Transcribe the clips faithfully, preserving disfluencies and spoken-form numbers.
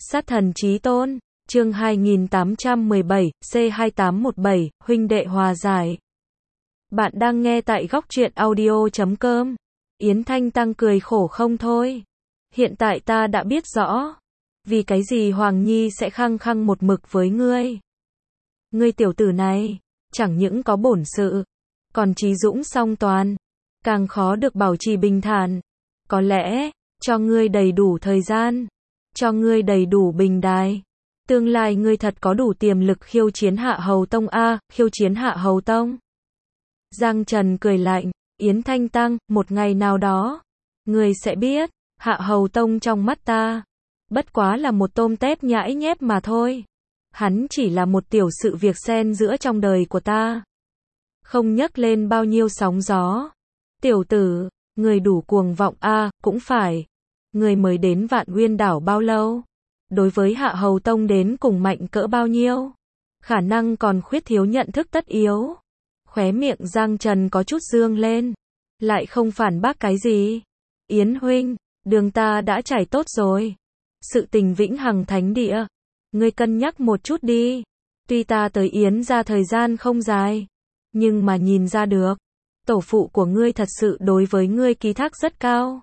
Sát thần chí tôn, chương hai nghìn tám trăm mười bảy, C hai tám một bảy, huynh đệ hòa giải. Bạn đang nghe tại góc truyện audio chấm com. Yến Thanh Tăng cười khổ không thôi. Hiện tại ta đã biết rõ. Vì cái gì Hoàng Nhi sẽ khăng khăng một mực với ngươi. Ngươi tiểu tử này, chẳng những có bổn sự, còn trí dũng song toàn. Càng khó được bảo trì bình thản. Có lẽ, cho ngươi đầy đủ thời gian. Cho ngươi đầy đủ bình đài. Tương lai ngươi thật có đủ tiềm lực khiêu chiến Hạ Hầu Tông a, khiêu chiến Hạ Hầu Tông. Giang Trần cười lạnh, Yến Thanh Tăng, một ngày nào đó, ngươi sẽ biết, Hạ Hầu Tông trong mắt ta, bất quá là một tôm tép nhãi nhép mà thôi. Hắn chỉ là một tiểu sự việc xen giữa trong đời của ta. Không nhấc lên bao nhiêu sóng gió. Tiểu tử, ngươi đủ cuồng vọng a, cũng phải. Ngươi mới đến Vạn Uyên đảo bao lâu? Đối với Hạ Hầu Tông đến cùng mạnh cỡ bao nhiêu? Khả năng còn khuyết thiếu nhận thức tất yếu. Khóe miệng Giang Trần có chút dương lên. Lại không phản bác cái gì. Yến huynh, đường ta đã trải tốt rồi. Sự tình vĩnh hằng thánh địa. Ngươi cân nhắc một chút đi. Tuy ta tới Yến ra thời gian không dài. Nhưng mà nhìn ra được. Tổ phụ của ngươi thật sự đối với ngươi ký thác rất cao.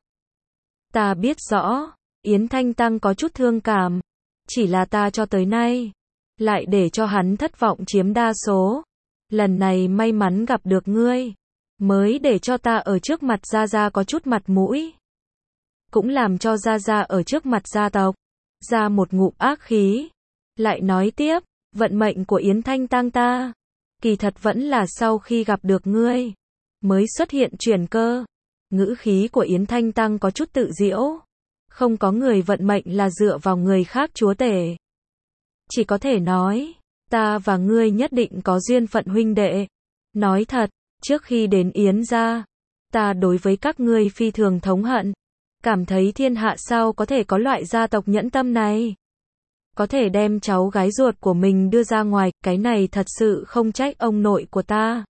Ta biết rõ. Yến Thanh Tăng có chút thương cảm. Chỉ là ta cho tới nay. Lại để cho hắn thất vọng chiếm đa số. Lần này may mắn gặp được ngươi. Mới để cho ta ở trước mặt Gia Gia có chút mặt mũi. Cũng làm cho Gia Gia ở trước mặt gia tộc. Ra một ngụm ác khí. Lại nói tiếp. Vận mệnh của Yến Thanh Tăng ta. Kỳ thật vẫn là sau khi gặp được ngươi. Mới xuất hiện chuyển cơ. Ngữ khí của Yến Thanh Tăng có chút tự diễu. Không có người vận mệnh là dựa vào người khác chúa tể. Chỉ có thể nói, ta và ngươi nhất định có duyên phận huynh đệ. Nói thật, trước khi đến Yến gia, ta đối với các ngươi phi thường thống hận. Cảm thấy thiên hạ sao có thể có loại gia tộc nhẫn tâm này. Có thể đem cháu gái ruột của mình đưa ra ngoài, cái này thật sự không trách ông nội của ta.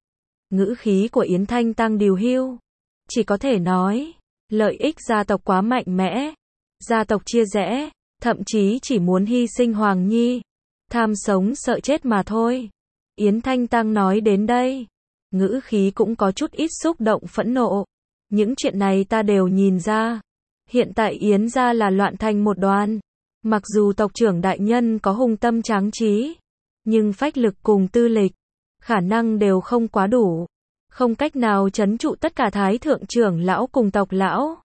Ngữ khí của Yến Thanh Tăng điều hưu. Chỉ có thể nói, lợi ích gia tộc quá mạnh mẽ. Gia tộc chia rẽ, thậm chí chỉ muốn hy sinh Hoàng Nhi. Tham sống sợ chết mà thôi. Yến Thanh Tăng nói đến đây. Ngữ khí cũng có chút ít xúc động phẫn nộ. Những chuyện này ta đều nhìn ra. Hiện tại Yến gia là loạn thành một đoàn. Mặc dù tộc trưởng đại nhân có hùng tâm tráng trí. Nhưng phách lực cùng tư lịch. Khả năng đều không quá đủ. Không cách nào trấn trụ tất cả thái thượng trưởng lão cùng tộc lão.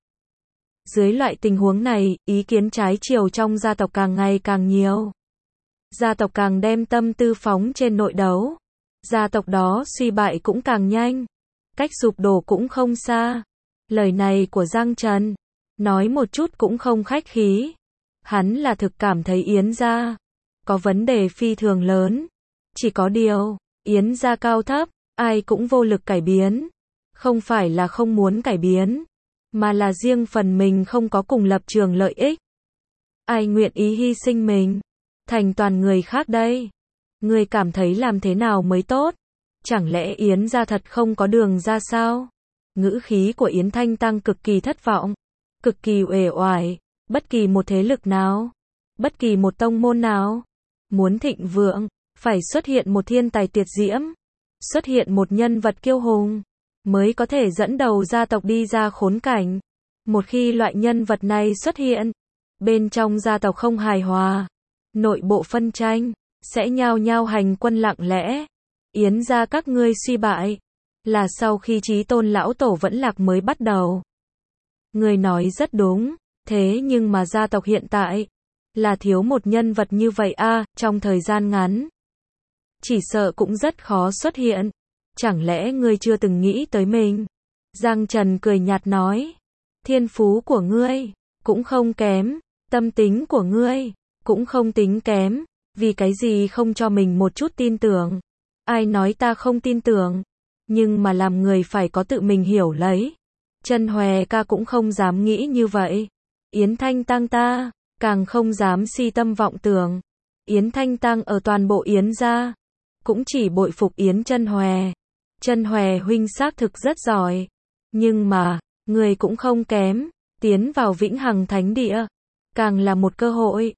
Dưới loại tình huống này, ý kiến trái chiều trong gia tộc càng ngày càng nhiều. Gia tộc càng đem tâm tư phóng trên nội đấu. Gia tộc đó suy bại cũng càng nhanh. Cách sụp đổ cũng không xa. Lời này của Giang Trần, nói một chút cũng không khách khí. Hắn là thực cảm thấy Yến gia có vấn đề phi thường lớn. Chỉ có điều, Yến gia cao thấp, ai cũng vô lực cải biến. Không phải là không muốn cải biến, mà là riêng phần mình không có cùng lập trường lợi ích. Ai nguyện ý hy sinh mình, thành toàn người khác đây? Ngươi cảm thấy làm thế nào mới tốt? Chẳng lẽ Yến gia thật không có đường ra sao? Ngữ khí của Yến Thanh Tăng cực kỳ thất vọng, cực kỳ uể oải. Bất kỳ một thế lực nào, bất kỳ một tông môn nào, muốn thịnh vượng, phải xuất hiện một thiên tài tuyệt diễm, xuất hiện một nhân vật kiêu hùng, mới có thể dẫn đầu gia tộc đi ra khốn cảnh. Một khi loại nhân vật này xuất hiện, bên trong gia tộc không hài hòa, nội bộ phân tranh, sẽ nhao nhao hành quân lặng lẽ. Yến gia các ngươi suy bại, là sau khi Chí Tôn lão tổ vẫn lạc mới bắt đầu. Ngươi nói rất đúng. Thế nhưng mà gia tộc hiện tại, là thiếu một nhân vật như vậy a, trong thời gian ngắn. Chỉ sợ cũng rất khó xuất hiện. Chẳng lẽ ngươi chưa từng nghĩ tới mình? Giang Trần cười nhạt nói. Thiên phú của ngươi, cũng không kém. Tâm tính của ngươi, cũng không tính kém. Vì cái gì không cho mình một chút tin tưởng? Ai nói ta không tin tưởng? Nhưng mà làm người phải có tự mình hiểu lấy. Chân Hòe ca cũng không dám nghĩ như vậy. Yến Thanh Tăng ta, càng không dám si tâm vọng tưởng. Yến Thanh Tăng ở toàn bộ Yến gia, cũng chỉ bội phục Yến Chân Hòe. Chân Hòe huynh xác thực rất giỏi. Nhưng mà, người cũng không kém, tiến vào vĩnh hằng thánh địa. Càng là một cơ hội.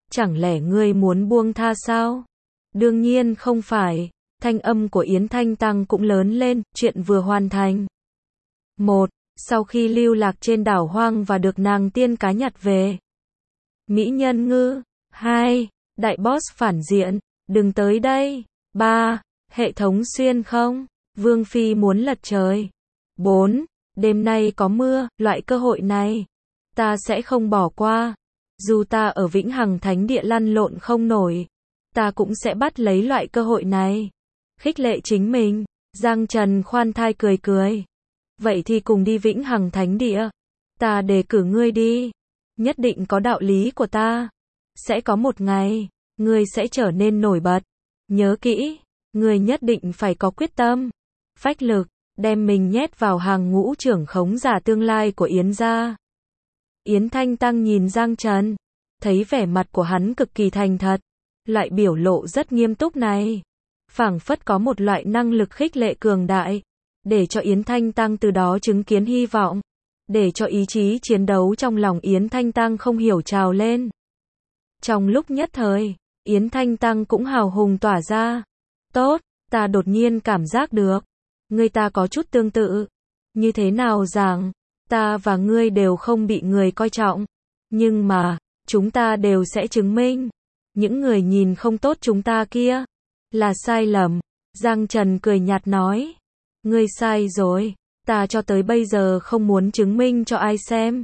chẳng lẽ ngươi muốn buông tha sao? Đương nhiên không phải, thanh âm của Yến Thanh Tăng cũng lớn lên, chuyện vừa hoàn thành. Một, sau khi lưu lạc trên đảo hoang và được nàng tiên cá nhặt về. Mỹ nhân ngư. Hai, đại boss phản diện, đừng tới đây. Ba, hệ thống xuyên không, Vương Phi muốn lật trời. Bốn, đêm nay có mưa, loại cơ hội này ta sẽ không bỏ qua. Dù ta ở Vĩnh Hằng Thánh Địa lăn lộn không nổi, ta cũng sẽ bắt lấy loại cơ hội này. Khích lệ chính mình, Giang Trần khoan thai cười cười. Vậy thì cùng đi Vĩnh Hằng Thánh Địa. Ta đề cử ngươi đi. Nhất định có đạo lý của ta. Sẽ có một ngày, ngươi sẽ trở nên nổi bật. Nhớ kỹ, ngươi nhất định phải có quyết tâm, phách lực, đem mình nhét vào hàng ngũ trưởng khống giả tương lai của Yến gia. Yến Thanh Tăng nhìn Giang Trần, thấy vẻ mặt của hắn cực kỳ thành thật, loại biểu lộ rất nghiêm túc này, phảng phất có một loại năng lực khích lệ cường đại, để cho Yến Thanh Tăng từ đó chứng kiến hy vọng, để cho ý chí chiến đấu trong lòng Yến Thanh Tăng không hiểu trào lên. Trong lúc nhất thời, Yến Thanh Tăng cũng hào hùng tỏa ra. Tốt, ta đột nhiên cảm giác được, ngươi ta có chút tương tự. Như thế nào rằng, ta và ngươi đều không bị người coi trọng, nhưng mà, chúng ta đều sẽ chứng minh, những người nhìn không tốt chúng ta kia, là sai lầm. Giang Trần cười nhạt nói, ngươi sai rồi, ta cho tới bây giờ không muốn chứng minh cho ai xem.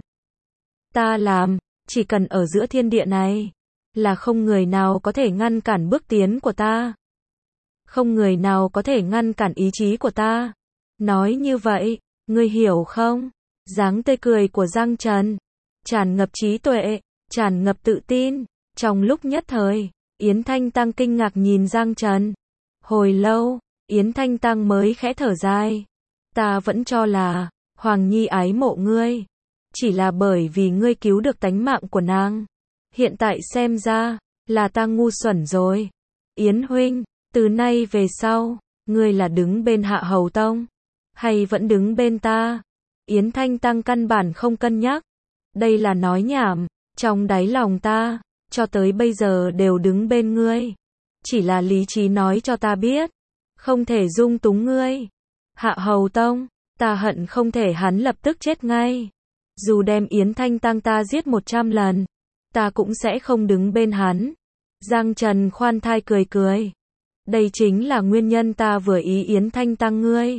Ta làm, chỉ cần ở giữa thiên địa này, là không người nào có thể ngăn cản bước tiến của ta. Không người nào có thể ngăn cản ý chí của ta. Nói như vậy, ngươi hiểu không? Dáng tươi cười của Giang Trần, tràn ngập trí tuệ, tràn ngập tự tin. Trong lúc nhất thời, Yến Thanh Tăng kinh ngạc nhìn Giang Trần. Hồi lâu, Yến Thanh Tăng mới khẽ thở dài. Ta vẫn cho là, Hoàng Nhi ái mộ ngươi, chỉ là bởi vì ngươi cứu được tánh mạng của nàng. Hiện tại xem ra, là ta ngu xuẩn rồi. Yến huynh, từ nay về sau, ngươi là đứng bên Hạ Hầu Tông, hay vẫn đứng bên ta? Yến Thanh Tăng căn bản không cân nhắc. Đây là nói nhảm, trong đáy lòng ta, cho tới bây giờ đều đứng bên ngươi. Chỉ là lý trí nói cho ta biết, không thể dung túng ngươi. Hạ Hầu Tông, ta hận không thể hắn lập tức chết ngay. Dù đem Yến Thanh Tăng ta giết một trăm lần, ta cũng sẽ không đứng bên hắn. Giang Trần khoan thai cười cười. Đây chính là nguyên nhân ta vừa ý Yến Thanh Tăng ngươi.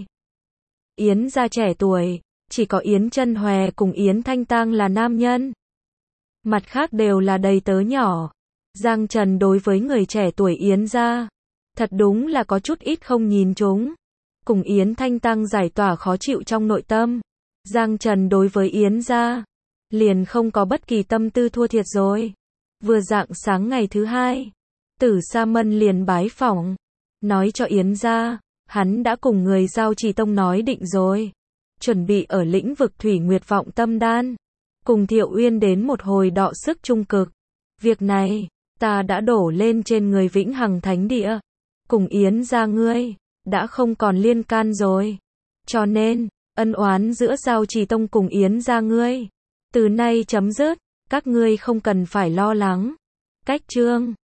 Yến gia trẻ tuổi, chỉ có Yến Chân Hòe cùng Yến Thanh Tăng là nam nhân. Mặt khác đều là đầy tớ nhỏ. Giang Trần đối với người trẻ tuổi Yến gia, thật đúng là có chút ít không nhìn chúng. Cùng Yến Thanh Tăng giải tỏa khó chịu trong nội tâm. Giang Trần đối với Yến gia, liền không có bất kỳ tâm tư thua thiệt rồi. Vừa rạng sáng ngày thứ hai, Tử Sa Mân liền bái phỏng, nói cho Yến gia, hắn đã cùng người Giao Trì Tông nói định rồi, chuẩn bị ở lĩnh vực Thủy Nguyệt Vọng Tâm Đan, cùng Thiệu Uyên đến một hồi đọ sức trung cực. Việc này, ta đã đổ lên trên người Vĩnh Hằng Thánh Địa, cùng Yến gia ngươi, đã không còn liên can rồi. Cho nên, ân oán giữa Giao Trì Tông cùng Yến gia ngươi, từ nay chấm dứt, các ngươi không cần phải lo lắng. Cách chương